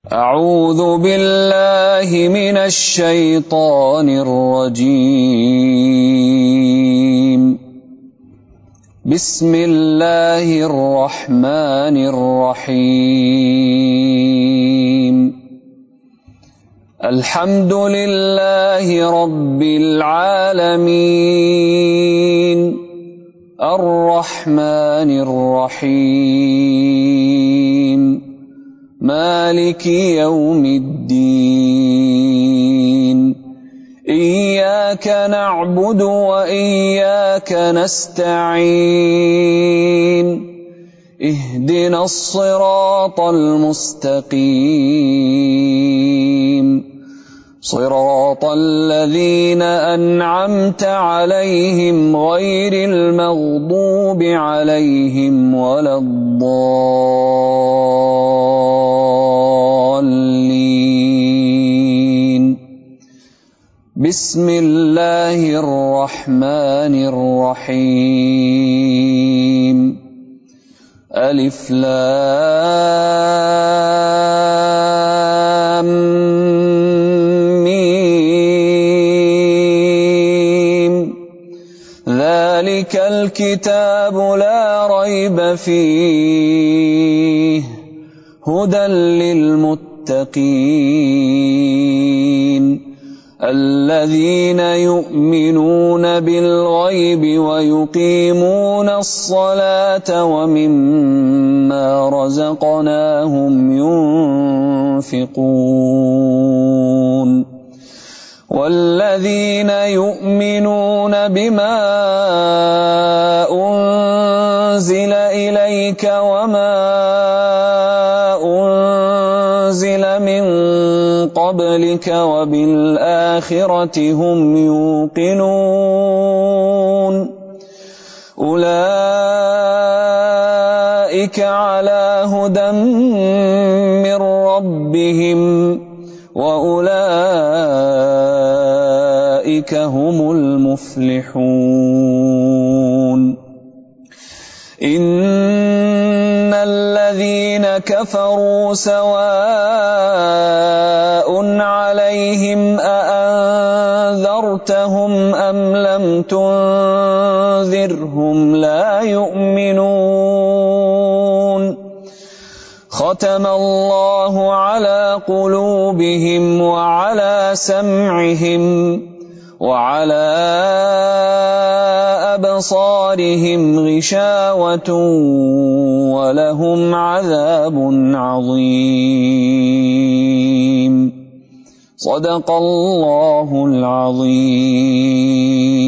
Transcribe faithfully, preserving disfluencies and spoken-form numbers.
أعوذ بالله من الشيطان الرجيم. بسم الله الرحمن الرحيم. الحمد لله رب العالمين الرحمن الرحيم مالك يوم الدين. إياك نعبد وإياك نستعين. اهدنا الصراط المستقيم صراط الذين أنعمت عليهم غير المغضوب عليهم ولا الضالين. بسم الله الرحمن الرحيم. ألف لام ميم. ذلك الكتاب لا ريب فيه هدى للمتقين الذين يؤمنون بالغيب ويقيمون الصلاة ومما رزقناهم ينفقون والذين يؤمنون بما أنزل إليك وما أنزل من قبلك وبالآخرة هم يوقنون أولئك على هدى من ربهم وأولئك هم المفلحون. إن الذين كفروا سواء عليهم أأنذرتهم أم لم تنذرهم لا يؤمنون. ختم الله على قلوبهم وعلى سمعهم وعلى أبصارهم غشاوة ولهم عذاب عظيم. صدق الله العظيم.